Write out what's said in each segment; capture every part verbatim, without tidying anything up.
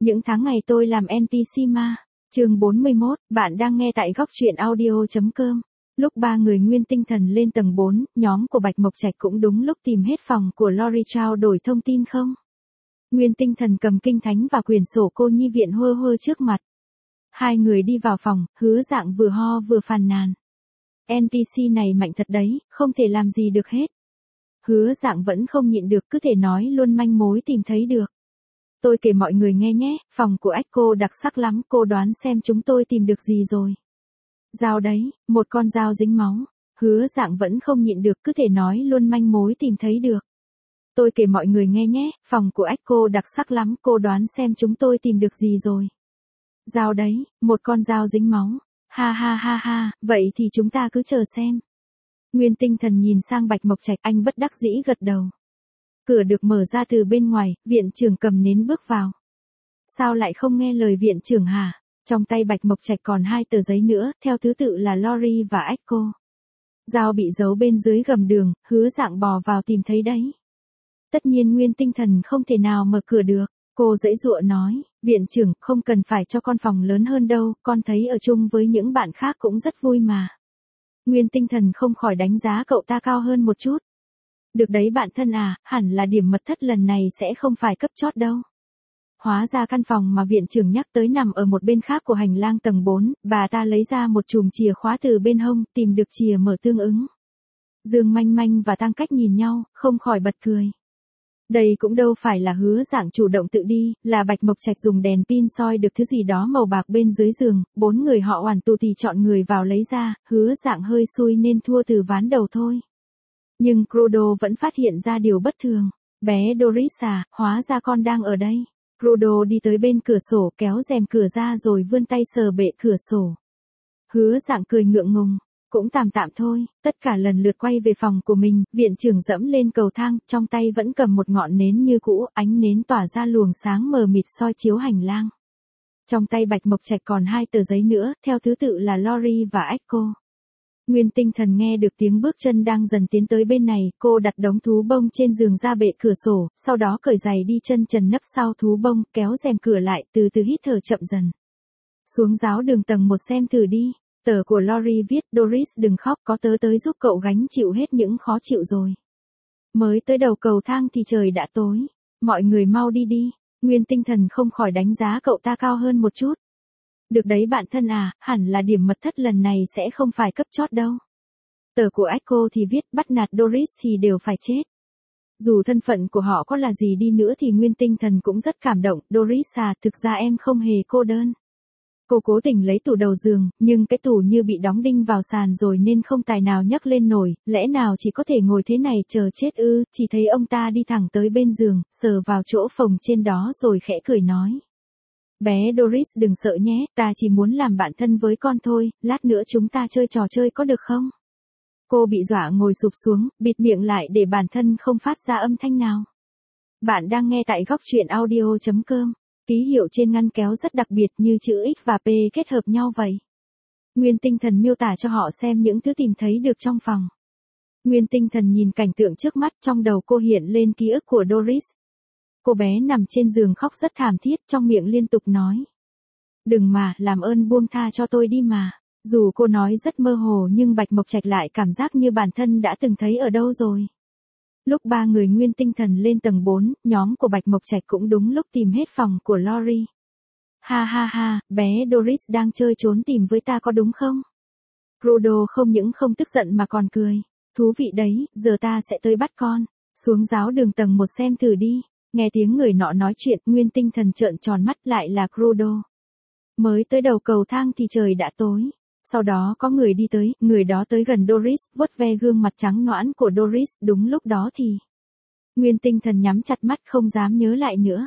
Những tháng ngày tôi làm en pê xê ma. Chương bốn mươi mốt, bạn đang nghe tại góc truyện audio chấm com. Lúc ba người Nguyên Tinh Thần lên tầng bốn, nhóm của Bạch Mộc Trạch cũng đúng lúc tìm hết phòng của Lori trao đổi thông tin không. Nguyên Tinh Thần cầm kinh thánh và quyển sổ cô nhi viện hơ hơ trước mặt. Hai người đi vào phòng, Hứa Dạng vừa ho vừa phàn nàn. en pê xê này mạnh thật đấy, không thể làm gì được hết. Hứa Dạng vẫn không nhịn được, cứ thể nói luôn manh mối tìm thấy được. Tôi kể mọi người nghe nhé, phòng của Echo đặc sắc lắm, cô đoán xem chúng tôi tìm được gì rồi. Dao đấy, một con dao dính máu. Hứa Dạng vẫn không nhịn được, cứ thể nói luôn manh mối tìm thấy được. Tôi kể mọi người nghe nhé, phòng của Echo đặc sắc lắm, cô đoán xem chúng tôi tìm được gì rồi. Dao đấy, một con dao dính máu. Ha ha ha ha, vậy thì chúng ta cứ chờ xem. Nguyên Tinh Thần nhìn sang Bạch Mộc Trạch, anh bất đắc dĩ gật đầu. Cửa được mở ra từ bên ngoài, viện trưởng cầm nến bước vào. Sao lại không nghe lời viện trưởng hả? Trong tay Bạch Mộc Trạch còn hai tờ giấy nữa, theo thứ tự là Lori và Echo. Dao bị giấu bên dưới gầm đường, Hứa Dạng bò vào tìm thấy đấy. Tất nhiên Nguyên Tinh Thần không thể nào mở cửa được. Cô giãy giụa nói, viện trưởng, không cần phải cho con phòng lớn hơn đâu, con thấy ở chung với những bạn khác cũng rất vui mà. Nguyên Tinh Thần không khỏi đánh giá cậu ta cao hơn một chút. Được đấy bạn thân à, hẳn là điểm mật thất lần này sẽ không phải cấp chót đâu. Hóa ra căn phòng mà viện trưởng nhắc tới nằm ở một bên khác của hành lang tầng bốn, bà ta lấy ra một chùm chìa khóa từ bên hông, tìm được chìa mở tương ứng. Dương Manh Manh và Tăng Cách nhìn nhau, không khỏi bật cười. Đây cũng đâu phải là Hứa Dạng chủ động tự đi, là Bạch Mộc Trạch dùng đèn pin soi được thứ gì đó màu bạc bên dưới giường, bốn người họ oản tù thì chọn người vào lấy ra, Hứa Dạng hơi xui nên thua từ ván đầu thôi. Nhưng Crudo vẫn phát hiện ra điều bất thường. Bé Doris à, hóa ra con đang ở đây. Crudo đi tới bên cửa sổ kéo rèm cửa ra rồi vươn tay sờ bệ cửa sổ. Hứa Dạng cười ngượng ngùng. Cũng tạm tạm thôi, tất cả lần lượt quay về phòng của mình, viện trưởng dẫm lên cầu thang, trong tay vẫn cầm một ngọn nến như cũ, ánh nến tỏa ra luồng sáng mờ mịt soi chiếu hành lang. Trong tay Bạch Mộc Trạch còn hai tờ giấy nữa, theo thứ tự là Lori và Echo. Nguyên Tinh Thần nghe được tiếng bước chân đang dần tiến tới bên này, cô đặt đống thú bông trên giường ra bệ cửa sổ, sau đó cởi giày đi chân trần nấp sau thú bông, kéo rèm cửa lại, từ từ hít thở chậm dần. Xuống giáo đường tầng một xem thử đi. Tờ của Lori viết, Doris đừng khóc, có tớ tới giúp cậu gánh chịu hết những khó chịu rồi. Mới tới đầu cầu thang thì trời đã tối. Mọi người mau đi đi. Nguyên Tinh Thần không khỏi đánh giá cậu ta cao hơn một chút. Được đấy bạn thân à, hẳn là điểm mật thất lần này sẽ không phải cấp chót đâu. Tờ của Echo thì viết, bắt nạt Doris thì đều phải chết. Dù thân phận của họ có là gì đi nữa thì Nguyên Tinh Thần cũng rất cảm động. Doris à, thực ra em không hề cô đơn. Cô cố tình lấy tủ đầu giường, nhưng cái tủ như bị đóng đinh vào sàn rồi nên không tài nào nhấc lên nổi, lẽ nào chỉ có thể ngồi thế này chờ chết ư? Chỉ thấy ông ta đi thẳng tới bên giường, sờ vào chỗ phồng trên đó rồi khẽ cười nói. Bé Doris đừng sợ nhé, ta chỉ muốn làm bạn thân với con thôi, lát nữa chúng ta chơi trò chơi có được không? Cô bị dọa ngồi sụp xuống, bịt miệng lại để bản thân không phát ra âm thanh nào. Bạn đang nghe tại góc truyện audio chấm com. Ký hiệu trên ngăn kéo rất đặc biệt như chữ X và P kết hợp nhau vậy. Nguyên Tinh Thần miêu tả cho họ xem những thứ tìm thấy được trong phòng. Nguyên Tinh Thần nhìn cảnh tượng trước mắt, trong đầu cô hiện lên ký ức của Doris. Cô bé nằm trên giường khóc rất thảm thiết, trong miệng liên tục nói. Đừng mà, làm ơn buông tha cho tôi đi mà. Dù cô nói rất mơ hồ nhưng Bạch Mộc Trạch lại cảm giác như bản thân đã từng thấy ở đâu rồi. Lúc ba người Nguyên Tinh Thần lên tầng bốn, nhóm của Bạch Mộc Trạch cũng đúng lúc tìm hết phòng của Lori. Ha ha ha, bé Doris đang chơi trốn tìm với ta có đúng không? Crudo không những không tức giận mà còn cười. Thú vị đấy, giờ ta sẽ tới bắt con. Xuống giáo đường tầng một xem thử đi. Nghe tiếng người nọ nói chuyện, Nguyên Tinh Thần trợn tròn mắt, lại là Crudo. Mới tới đầu cầu thang thì trời đã tối. Sau đó có người đi tới, người đó tới gần Doris, vuốt ve gương mặt trắng nõn của Doris, đúng lúc đó thì. Nguyên Tinh Thần nhắm chặt mắt không dám nhớ lại nữa.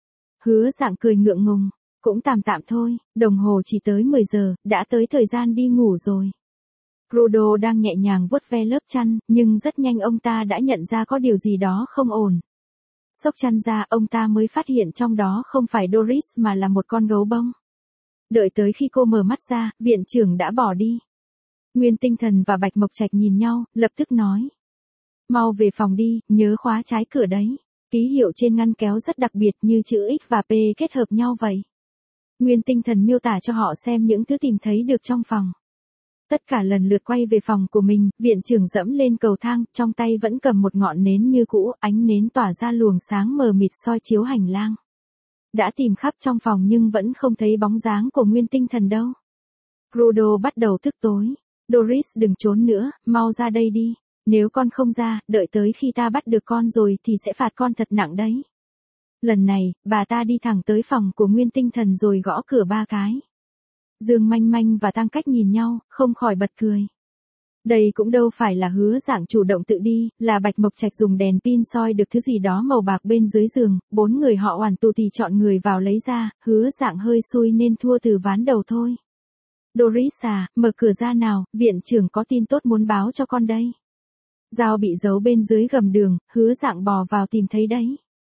Hứa Dạng cười ngượng ngùng, cũng tạm tạm thôi, đồng hồ chỉ tới mười giờ, đã tới thời gian đi ngủ rồi. Crudo đang nhẹ nhàng vuốt ve lớp chăn, nhưng rất nhanh ông ta đã nhận ra có điều gì đó không ổn. Xốc chăn ra, ông ta mới phát hiện trong đó không phải Doris mà là một con gấu bông. Đợi tới khi cô mở mắt ra, viện trưởng đã bỏ đi. Nguyên Tinh Thần và Bạch Mộc Trạch nhìn nhau, lập tức nói. Mau về phòng đi, nhớ khóa trái cửa đấy. Ký hiệu trên ngăn kéo rất đặc biệt như chữ X và P kết hợp nhau vậy. Nguyên tinh thần miêu tả cho họ xem những thứ tìm thấy được trong phòng. Tất cả lần lượt quay về phòng của mình, viện trưởng dẫm lên cầu thang, trong tay vẫn cầm một ngọn nến như cũ, ánh nến tỏa ra luồng sáng mờ mịt soi chiếu hành lang. Đã tìm khắp trong phòng nhưng vẫn không thấy bóng dáng của nguyên tinh thần đâu. Crudo bắt đầu tức tối. Doris đừng trốn nữa, mau ra đây đi. Nếu con không ra, đợi tới khi ta bắt được con rồi thì sẽ phạt con thật nặng đấy. Lần này, bà ta đi thẳng tới phòng của nguyên tinh thần rồi gõ cửa ba cái. Dương Manh Manh và Tăng Cách nhìn nhau, không khỏi bật cười. Đây cũng đâu phải là Hứa Dạng chủ động tự đi, là Bạch Mộc Trạch dùng đèn pin soi được thứ gì đó màu bạc bên dưới giường, bốn người họ hoàn tù thì chọn người vào lấy ra, Hứa Dạng hơi xui nên thua từ ván đầu thôi. Doris à, mở cửa ra nào, viện trưởng có tin tốt muốn báo cho con đây. Dao bị giấu bên dưới gầm đường, Hứa Dạng bò vào tìm thấy đấy.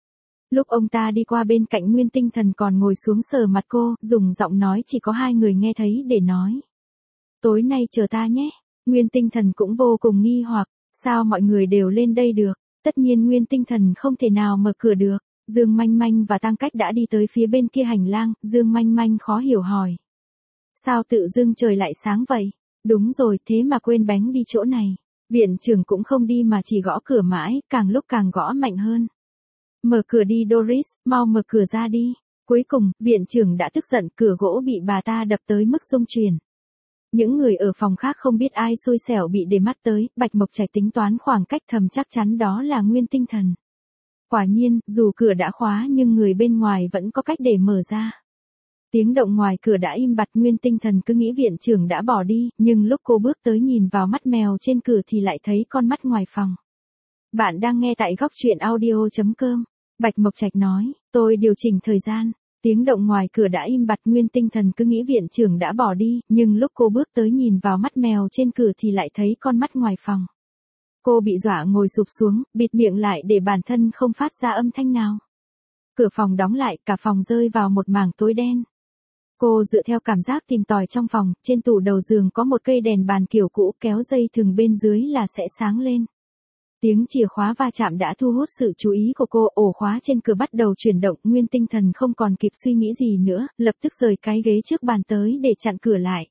Lúc ông ta đi qua bên cạnh nguyên tinh thần còn ngồi xuống sờ mặt cô, dùng giọng nói chỉ có hai người nghe thấy để nói. Tối nay chờ ta nhé. Nguyên tinh thần cũng vô cùng nghi hoặc, sao mọi người đều lên đây được, tất nhiên nguyên tinh thần không thể nào mở cửa được. Dương Manh Manh và Tăng Cách đã đi tới phía bên kia hành lang, Dương Manh Manh khó hiểu hỏi. Sao tự dưng trời lại sáng vậy? Đúng rồi, thế mà quên bánh đi chỗ này. Viện trưởng cũng không đi mà chỉ gõ cửa mãi, càng lúc càng gõ mạnh hơn. Mở cửa đi Doris, mau mở cửa ra đi. Cuối cùng, viện trưởng đã tức giận, cửa gỗ bị bà ta đập tới mức rung chuyển. Những người ở phòng khác không biết ai xui xẻo bị để mắt tới, Bạch Mộc Trạch tính toán khoảng cách thầm chắc chắn đó là nguyên tinh thần. Quả nhiên, dù cửa đã khóa nhưng người bên ngoài vẫn có cách để mở ra. Tiếng động ngoài cửa đã im bặt, nguyên tinh thần cứ nghĩ viện trưởng đã bỏ đi, nhưng lúc cô bước tới nhìn vào mắt mèo trên cửa thì lại thấy con mắt ngoài phòng. Bạn đang nghe tại góc truyện audio chấm com. Bạch Mộc Trạch nói, tôi điều chỉnh thời gian. Tiếng động ngoài cửa đã im bặt, nguyên tinh thần cứ nghĩ viện trưởng đã bỏ đi, nhưng lúc cô bước tới nhìn vào mắt mèo trên cửa thì lại thấy con mắt ngoài phòng. Cô bị dọa ngồi sụp xuống, bịt miệng lại để bản thân không phát ra âm thanh nào. Cửa phòng đóng lại, cả phòng rơi vào một mảng tối đen. Cô dựa theo cảm giác tìm tòi trong phòng, trên tủ đầu giường có một cây đèn bàn kiểu cũ, kéo dây thừng bên dưới là sẽ sáng lên. Tiếng chìa khóa va chạm đã thu hút sự chú ý của cô, ổ khóa trên cửa bắt đầu chuyển động, nguyên tinh thần không còn kịp suy nghĩ gì nữa, lập tức rời cái ghế trước bàn tới để chặn cửa lại.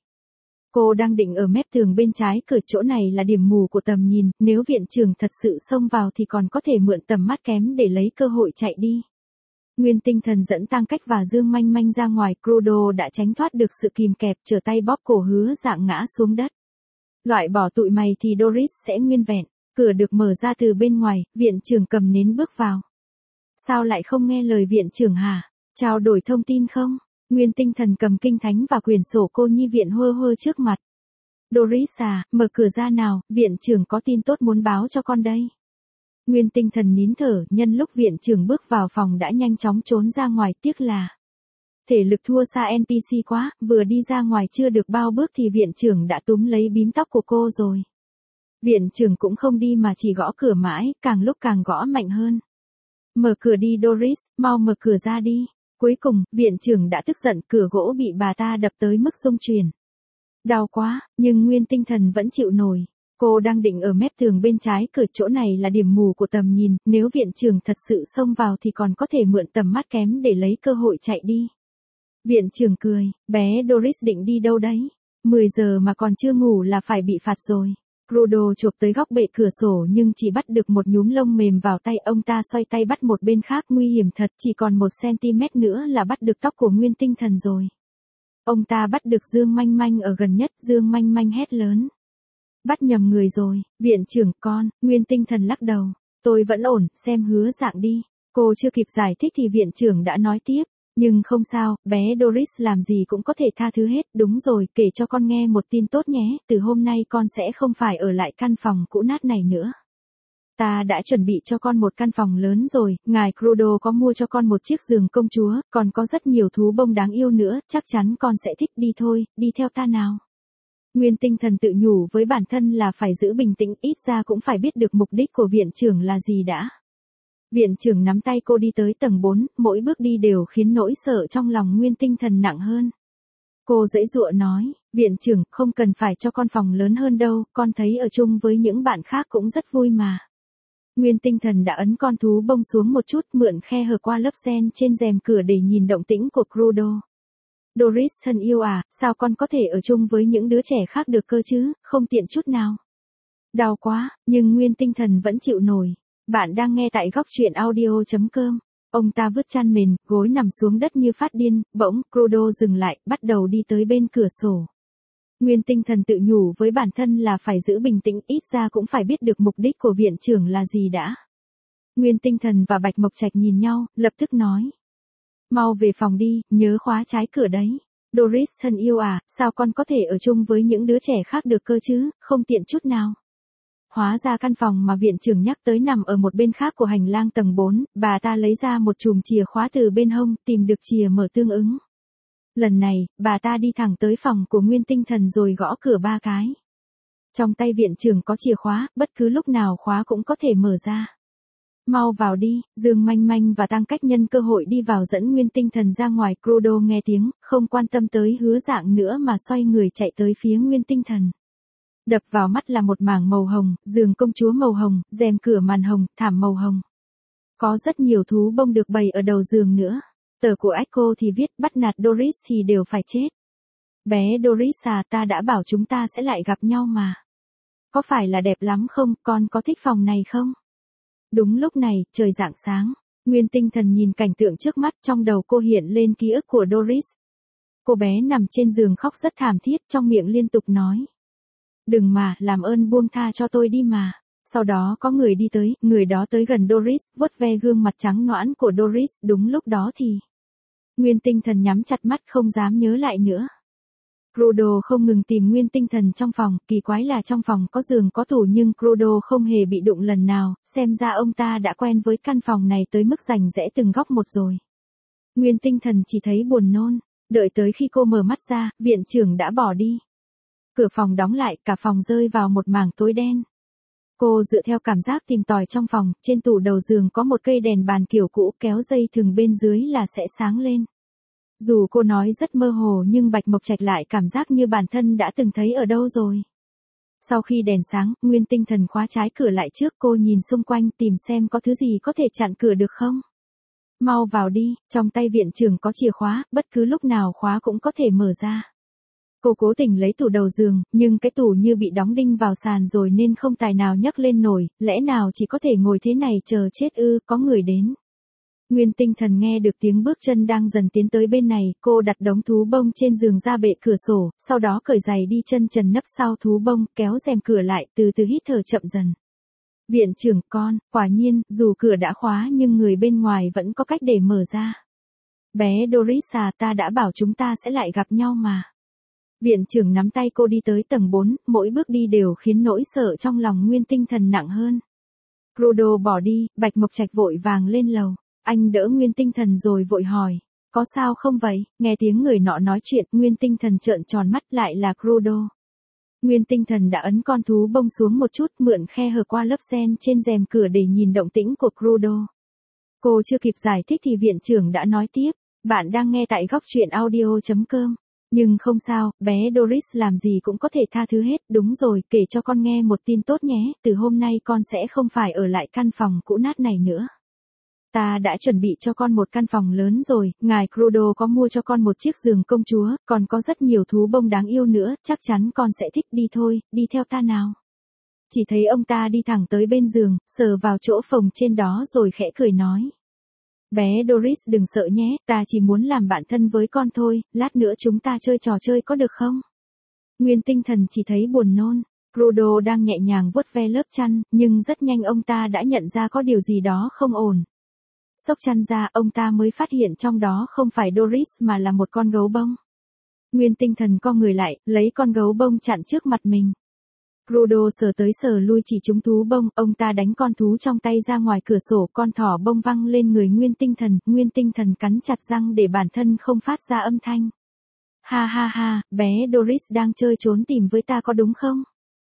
Cô đang định ở mép tường bên trái cửa, chỗ này là điểm mù của tầm nhìn, nếu viện trưởng thật sự xông vào thì còn có thể mượn tầm mắt kém để lấy cơ hội chạy đi. Nguyên tinh thần dẫn Tăng Cách và Dương Manh Manh ra ngoài, Crudo đã tránh thoát được sự kìm kẹp, trở tay bóp cổ Hứa Dạng ngã xuống đất. Loại bỏ tụi mày thì Doris sẽ nguyên vẹn. Cửa được mở ra từ bên ngoài, viện trưởng cầm nến bước vào. Sao lại không nghe lời viện trưởng hả? Trao đổi thông tin không? Nguyên tinh thần cầm kinh thánh và quyển sổ cô nhi viện hơ hơ trước mặt. Doris à, mở cửa ra nào, viện trưởng có tin tốt muốn báo cho con đây. Nguyên tinh thần nín thở, nhân lúc viện trưởng bước vào phòng đã nhanh chóng trốn ra ngoài, tiếc là thể lực thua xa en pê xê quá, vừa đi ra ngoài chưa được bao bước thì viện trưởng đã túm lấy bím tóc của cô rồi. Viện trưởng cũng không đi mà chỉ gõ cửa mãi, càng lúc càng gõ mạnh hơn. Mở cửa đi Doris, mau mở cửa ra đi. Cuối cùng, viện trưởng đã tức giận, cửa gỗ bị bà ta đập tới mức rung chuyển. Đau quá, nhưng nguyên tinh thần vẫn chịu nổi. Cô đang định ở mép tường bên trái cửa, chỗ này là điểm mù của tầm nhìn, nếu viện trưởng thật sự xông vào thì còn có thể mượn tầm mắt kém để lấy cơ hội chạy đi. Viện trưởng cười, bé Doris định đi đâu đấy? mười giờ mà còn chưa ngủ là phải bị phạt rồi. Crudo chộp tới góc bệ cửa sổ nhưng chỉ bắt được một nhúm lông mềm vào tay, ông ta xoay tay bắt một bên khác, nguy hiểm thật, chỉ còn một xăng-ti-mét nữa là bắt được tóc của nguyên tinh thần rồi. Ông ta bắt được Dương Manh Manh ở gần nhất, Dương Manh Manh hét lớn. Bắt nhầm người rồi, viện trưởng con, nguyên tinh thần lắc đầu. Tôi vẫn ổn, xem Hứa Dạng đi. Cô chưa kịp giải thích thì viện trưởng đã nói tiếp. Nhưng không sao, bé Doris làm gì cũng có thể tha thứ hết, đúng rồi, kể cho con nghe một tin tốt nhé, từ hôm nay con sẽ không phải ở lại căn phòng cũ nát này nữa. Ta đã chuẩn bị cho con một căn phòng lớn rồi, ngài Crudo có mua cho con một chiếc giường công chúa, còn có rất nhiều thú bông đáng yêu nữa, chắc chắn con sẽ thích, đi thôi, đi theo ta nào. Nguyên tinh thần tự nhủ với bản thân là phải giữ bình tĩnh, ít ra cũng phải biết được mục đích của viện trưởng là gì đã. Viện trưởng nắm tay cô đi tới tầng bốn, mỗi bước đi đều khiến nỗi sợ trong lòng nguyên tinh thần nặng hơn. Cô giãy giụa nói, viện trưởng, không cần phải cho con phòng lớn hơn đâu, con thấy ở chung với những bạn khác cũng rất vui mà. Nguyên Tinh Thần đã ấn con thú bông xuống một chút, mượn khe hở qua lớp sen trên rèm cửa để nhìn động tĩnh của Crudo. Doris thân yêu à, sao con có thể ở chung với những đứa trẻ khác được cơ chứ, không tiện chút nào. Đau quá, nhưng Nguyên Tinh Thần vẫn chịu nổi. Bạn đang nghe tại góc truyện audio chấm com. Ông ta vứt chăn mền, gối nằm xuống đất như phát điên, bỗng Crudo dừng lại, bắt đầu đi tới bên cửa sổ. Nguyên Tinh Thần tự nhủ với bản thân là phải giữ bình tĩnh, ít ra cũng phải biết được mục đích của viện trưởng là gì đã. Nguyên Tinh Thần và Bạch Mộc Trạch nhìn nhau, lập tức nói. Mau về phòng đi, nhớ khóa trái cửa đấy. Doris thân yêu à, sao con có thể ở chung với những đứa trẻ khác được cơ chứ, không tiện chút nào. Hóa ra căn phòng mà viện trưởng nhắc tới nằm ở một bên khác của hành lang tầng bốn, bà ta lấy ra một chùm chìa khóa từ bên hông, tìm được chìa mở tương ứng. Lần này, bà ta đi thẳng tới phòng của Nguyên Tinh Thần rồi gõ cửa ba cái. Trong tay viện trưởng có chìa khóa, bất cứ lúc nào khóa cũng có thể mở ra. Mau vào đi, Dương Manh Manh và Tăng Cách nhân cơ hội đi vào dẫn Nguyên Tinh Thần ra ngoài. Crudo nghe tiếng, không quan tâm tới Hứa Dạng nữa mà xoay người chạy tới phía Nguyên Tinh Thần. Đập vào mắt là một mảng màu hồng, giường công chúa màu hồng, rèm cửa màn hồng, thảm màu hồng. Có rất nhiều thú bông được bày ở đầu giường nữa. Tờ của Echo thì viết bắt nạt Doris thì đều phải chết. Bé Doris à, ta đã bảo chúng ta sẽ lại gặp nhau mà. Có phải là đẹp lắm không, con có thích phòng này không? Đúng lúc này, trời rạng sáng. Nguyên Tinh Thần nhìn cảnh tượng trước mắt, trong đầu cô hiện lên ký ức của Doris. Cô bé nằm trên giường khóc rất thảm thiết, trong miệng liên tục nói. Đừng mà, làm ơn buông tha cho tôi đi mà. Sau đó có người đi tới, người đó tới gần Doris, vuốt ve gương mặt trắng nõn của Doris, đúng lúc đó thì. Nguyên Tinh Thần nhắm chặt mắt không dám nhớ lại nữa. Crudo không ngừng tìm Nguyên Tinh Thần trong phòng, kỳ quái là trong phòng có giường có tủ nhưng Crudo không hề bị đụng lần nào, xem ra ông ta đã quen với căn phòng này tới mức rành rẽ từng góc một rồi. Nguyên Tinh Thần chỉ thấy buồn nôn, đợi tới khi cô mở mắt ra, viện trưởng đã bỏ đi. Cửa phòng đóng lại, cả phòng rơi vào một mảng tối đen. Cô dựa theo cảm giác tìm tòi trong phòng, trên tủ đầu giường có một cây đèn bàn kiểu cũ, kéo dây thừng bên dưới là sẽ sáng lên. Dù cô nói rất mơ hồ nhưng Bạch Mộc Trạch lại cảm giác như bản thân đã từng thấy ở đâu rồi. Sau khi đèn sáng, Nguyên Tinh Thần khóa trái cửa lại trước, cô nhìn xung quanh tìm xem có thứ gì có thể chặn cửa được không. Mau vào đi, trong tay viện trưởng có chìa khóa, bất cứ lúc nào khóa cũng có thể mở ra. Cô cố tình lấy tủ đầu giường, nhưng cái tủ như bị đóng đinh vào sàn rồi nên không tài nào nhấc lên nổi, lẽ nào chỉ có thể ngồi thế này chờ chết ư, có người đến. Nguyên Tinh Thần nghe được tiếng bước chân đang dần tiến tới bên này, cô đặt đống thú bông trên giường ra bệ cửa sổ, sau đó cởi giày đi chân trần nấp sau thú bông, kéo rèm cửa lại, từ từ hít thở chậm dần. Viện trưởng con, quả nhiên, dù cửa đã khóa nhưng người bên ngoài vẫn có cách để mở ra. Bé Doris à, ta đã bảo chúng ta sẽ lại gặp nhau mà. Viện trưởng nắm tay cô đi tới tầng bốn, mỗi bước đi đều khiến nỗi sợ trong lòng Nguyên Tinh Thần nặng hơn. Crudo bỏ đi, Bạch Mộc Trạch vội vàng lên lầu. Anh đỡ Nguyên Tinh Thần rồi vội hỏi, có sao không vậy? Nghe tiếng người nọ nói chuyện, Nguyên Tinh Thần trợn tròn mắt, lại là Crudo. Nguyên Tinh Thần đã ấn con thú bông xuống một chút, mượn khe hở qua lớp sen trên rèm cửa để nhìn động tĩnh của Crudo. Cô chưa kịp giải thích thì viện trưởng đã nói tiếp, bạn đang nghe tại góc truyện audio chấm com. Nhưng không sao, bé Doris làm gì cũng có thể tha thứ hết, đúng rồi, kể cho con nghe một tin tốt nhé, từ hôm nay con sẽ không phải ở lại căn phòng cũ nát này nữa. Ta đã chuẩn bị cho con một căn phòng lớn rồi, ngài Crudo có mua cho con một chiếc giường công chúa, còn có rất nhiều thú bông đáng yêu nữa, chắc chắn con sẽ thích, đi thôi, đi theo ta nào. Chỉ thấy ông ta đi thẳng tới bên giường, sờ vào chỗ phồng trên đó rồi khẽ cười nói. Bé Doris đừng sợ nhé, ta chỉ muốn làm bạn thân với con thôi, lát nữa chúng ta chơi trò chơi có được không? Nguyên Tinh Thần chỉ thấy buồn nôn. Crudo đang nhẹ nhàng vuốt ve lớp chăn, nhưng rất nhanh ông ta đã nhận ra có điều gì đó không ổn. Xốc chăn ra, ông ta mới phát hiện trong đó không phải Doris mà là một con gấu bông. Nguyên Tinh Thần co người lại, lấy con gấu bông chặn trước mặt mình. Crudo sờ tới sờ lui chỉ trúng thú bông, ông ta đánh con thú trong tay ra ngoài cửa sổ, con thỏ bông văng lên người Nguyên Tinh Thần, Nguyên Tinh Thần cắn chặt răng để bản thân không phát ra âm thanh. Ha ha ha, bé Doris đang chơi trốn tìm với ta có đúng không?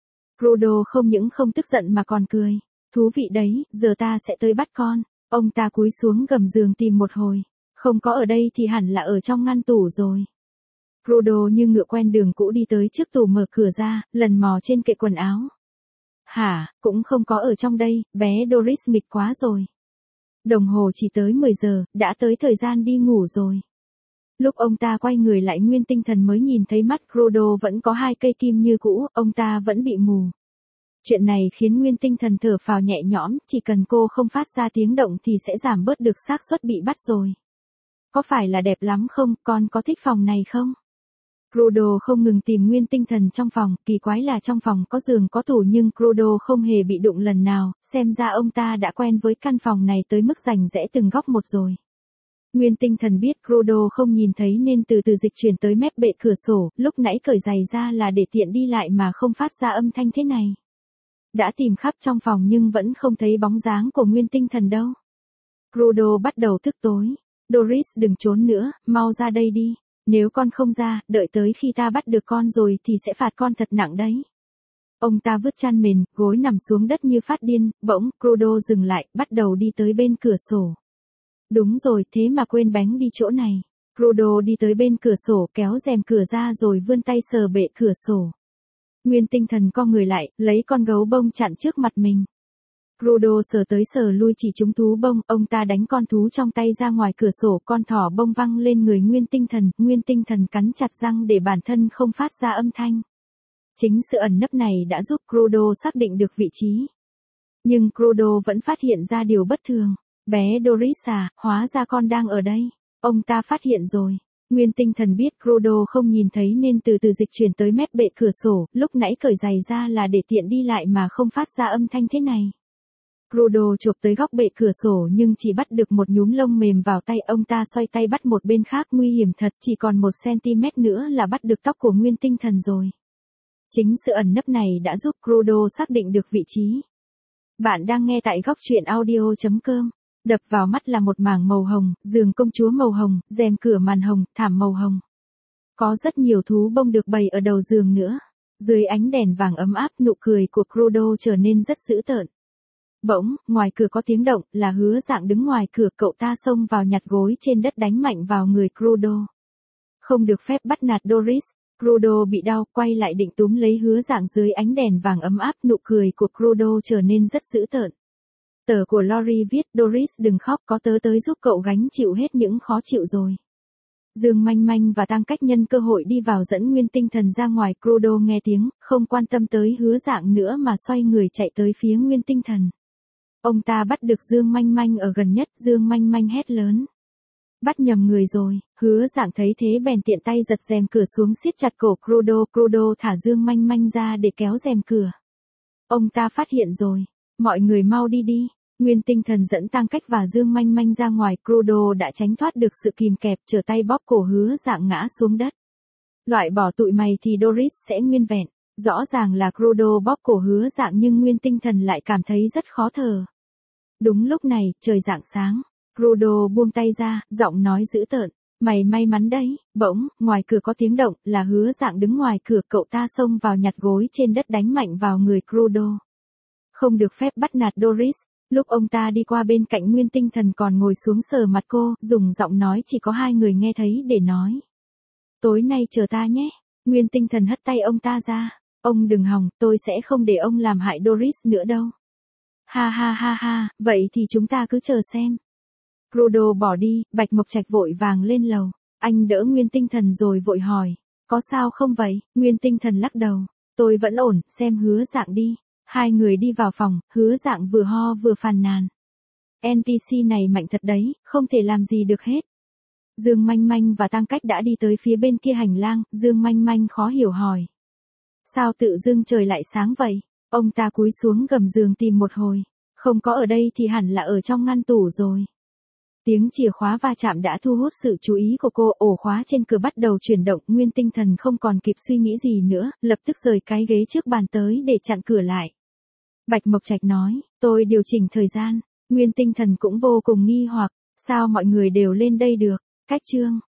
Crudo không những không tức giận mà còn cười. Thú vị đấy, giờ ta sẽ tới bắt con. Ông ta cúi xuống gầm giường tìm một hồi. Không có ở đây thì hẳn là ở trong ngăn tủ rồi. Crudo như ngựa quen đường cũ đi tới trước tủ mở cửa ra, lần mò trên kệ quần áo. Hả, cũng không có ở trong đây, bé Doris nghịch quá rồi. Đồng hồ chỉ tới mười giờ, đã tới thời gian đi ngủ rồi. Lúc ông ta quay người lại Nguyên Tinh Thần mới nhìn thấy mắt Frodo vẫn có hai cây kim như cũ, ông ta vẫn bị mù. Chuyện này khiến Nguyên Tinh Thần thở phào nhẹ nhõm, chỉ cần cô không phát ra tiếng động thì sẽ giảm bớt được xác suất bị bắt rồi. Có phải là đẹp lắm không, con có thích phòng này không? Frodo không ngừng tìm Nguyên Tinh Thần trong phòng, kỳ quái là trong phòng có giường có tủ nhưng Frodo không hề bị đụng lần nào, xem ra ông ta đã quen với căn phòng này tới mức rành rẽ từng góc một rồi. Nguyên Tinh Thần biết Frodo không nhìn thấy nên từ từ dịch chuyển tới mép bệ cửa sổ, lúc nãy cởi giày ra là để tiện đi lại mà không phát ra âm thanh thế này. Đã tìm khắp trong phòng nhưng vẫn không thấy bóng dáng của Nguyên Tinh Thần đâu. Frodo bắt đầu tức tối. Doris đừng trốn nữa, mau ra đây đi. Nếu con không ra, đợi tới khi ta bắt được con rồi thì sẽ phạt con thật nặng đấy. Ông ta vứt chăn mền, gối nằm xuống đất như phát điên, bỗng, Frodo dừng lại, bắt đầu đi tới bên cửa sổ. Đúng rồi, thế mà quên bánh đi chỗ này. Frodo đi tới bên cửa sổ, kéo rèm cửa ra rồi vươn tay sờ bệ cửa sổ. Nguyên Tinh Thần co người lại, lấy con gấu bông chặn trước mặt mình. Frodo sờ tới sờ lui chỉ trúng thú bông, ông ta đánh con thú trong tay ra ngoài cửa sổ, con thỏ bông văng lên người Nguyên Tinh Thần, Nguyên Tinh Thần cắn chặt răng để bản thân không phát ra âm thanh. Chính sự ẩn nấp này đã giúp Frodo xác định được vị trí. Nhưng Frodo vẫn phát hiện ra điều bất thường. Bé Doris à, hóa ra con đang ở đây. Ông ta phát hiện rồi. Nguyên Tinh Thần biết Frodo không nhìn thấy nên từ từ dịch chuyển tới mép bệ cửa sổ, lúc nãy cởi giày ra là để tiện đi lại mà không phát ra âm thanh thế này. Frodo chộp tới góc bệ cửa sổ nhưng chỉ bắt được một nhúm lông mềm vào tay, ông ta xoay tay bắt một bên khác, nguy hiểm thật, chỉ còn một cm nữa là bắt được tóc của Nguyên Tinh Thần rồi. Chính sự ẩn nấp này đã giúp Frodo xác định được vị trí. Bạn đang nghe tại góc truyện audio chấm com. Đập vào mắt là một mảng màu hồng, giường công chúa màu hồng, rèm cửa màn hồng, thảm màu hồng. Có rất nhiều thú bông được bày ở đầu giường nữa. Dưới ánh đèn vàng ấm áp, nụ cười của Frodo trở nên rất dữ tợn. Bỗng, ngoài cửa có tiếng động, là Hứa Dạng đứng ngoài cửa, cậu ta xông vào nhặt gối trên đất đánh mạnh vào người Frodo. Không được phép bắt nạt Doris. Frodo bị đau, quay lại định túm lấy Hứa Dạng dưới ánh đèn vàng ấm áp, nụ cười của Frodo trở nên rất dữ tợn. Tờ của Lori viết, Doris đừng khóc, có tớ tới giúp cậu gánh chịu hết những khó chịu rồi. Dương Manh Manh và Tăng Cách nhân cơ hội đi vào dẫn Nguyên Tinh Thần ra ngoài. Frodo nghe tiếng, không quan tâm tới Hứa Dạng nữa mà xoay người chạy tới phía Nguyên Tinh Thần. Ông ta bắt được Dương Manh Manh ở gần nhất, Dương Manh Manh hét lớn. Bắt nhầm người rồi. Hứa Dạng thấy thế bèn tiện tay giật rèm cửa xuống siết chặt cổ Frodo. Frodo thả Dương Manh Manh ra để kéo rèm cửa. Ông ta phát hiện rồi. Mọi người mau đi đi. Nguyên Tinh Thần dẫn Tăng Cách và Dương Manh Manh ra ngoài, Frodo đã tránh thoát được sự kìm kẹp, trở tay bóp cổ Hứa Dạng ngã xuống đất. Loại bỏ tụi mày thì Doris sẽ nguyên vẹn. Rõ ràng là Frodo bóp cổ Hứa Dạng nhưng Nguyên Tinh Thần lại cảm thấy rất khó thở. Đúng lúc này, trời rạng sáng. Frodo buông tay ra, giọng nói dữ tợn. Mày may mắn đấy. Bỗng, ngoài cửa có tiếng động, là Hứa Dạng đứng ngoài cửa, cậu ta xông vào nhặt gối trên đất đánh mạnh vào người Frodo. Không được phép bắt nạt Doris. Lúc ông ta đi qua bên cạnh Nguyên Tinh Thần còn ngồi xuống sờ mặt cô, dùng giọng nói chỉ có hai người nghe thấy để nói. Tối nay chờ ta nhé. Nguyên Tinh Thần hất tay ông ta ra. Ông đừng hòng, tôi sẽ không để ông làm hại Doris nữa đâu. Ha ha ha ha, vậy thì chúng ta cứ chờ xem. Frodo bỏ đi, Bạch Mộc Trạch vội vàng lên lầu. Anh đỡ Nguyên Tinh Thần rồi vội hỏi. Có sao không vậy? Nguyên Tinh Thần lắc đầu. Tôi vẫn ổn, xem Hứa Dạng đi. Hai người đi vào phòng, Hứa Dạng vừa ho vừa phàn nàn. en pê xê này mạnh thật đấy, không thể làm gì được hết. Dương Manh Manh và Tăng Cách đã đi tới phía bên kia hành lang, Dương Manh Manh khó hiểu hỏi. Sao tự dưng trời lại sáng vậy? Ông ta cúi xuống gầm giường tìm một hồi. Không có ở đây thì hẳn là ở trong ngăn tủ rồi. Tiếng chìa khóa va chạm đã thu hút sự chú ý của cô, ổ khóa trên cửa bắt đầu chuyển động, Nguyên Tinh Thần không còn kịp suy nghĩ gì nữa, lập tức rời cái ghế trước bàn tới để chặn cửa lại. Bạch Mộc Trạch nói, tôi điều chỉnh thời gian. Nguyên Tinh Thần cũng vô cùng nghi hoặc, sao mọi người đều lên đây được? Cách chương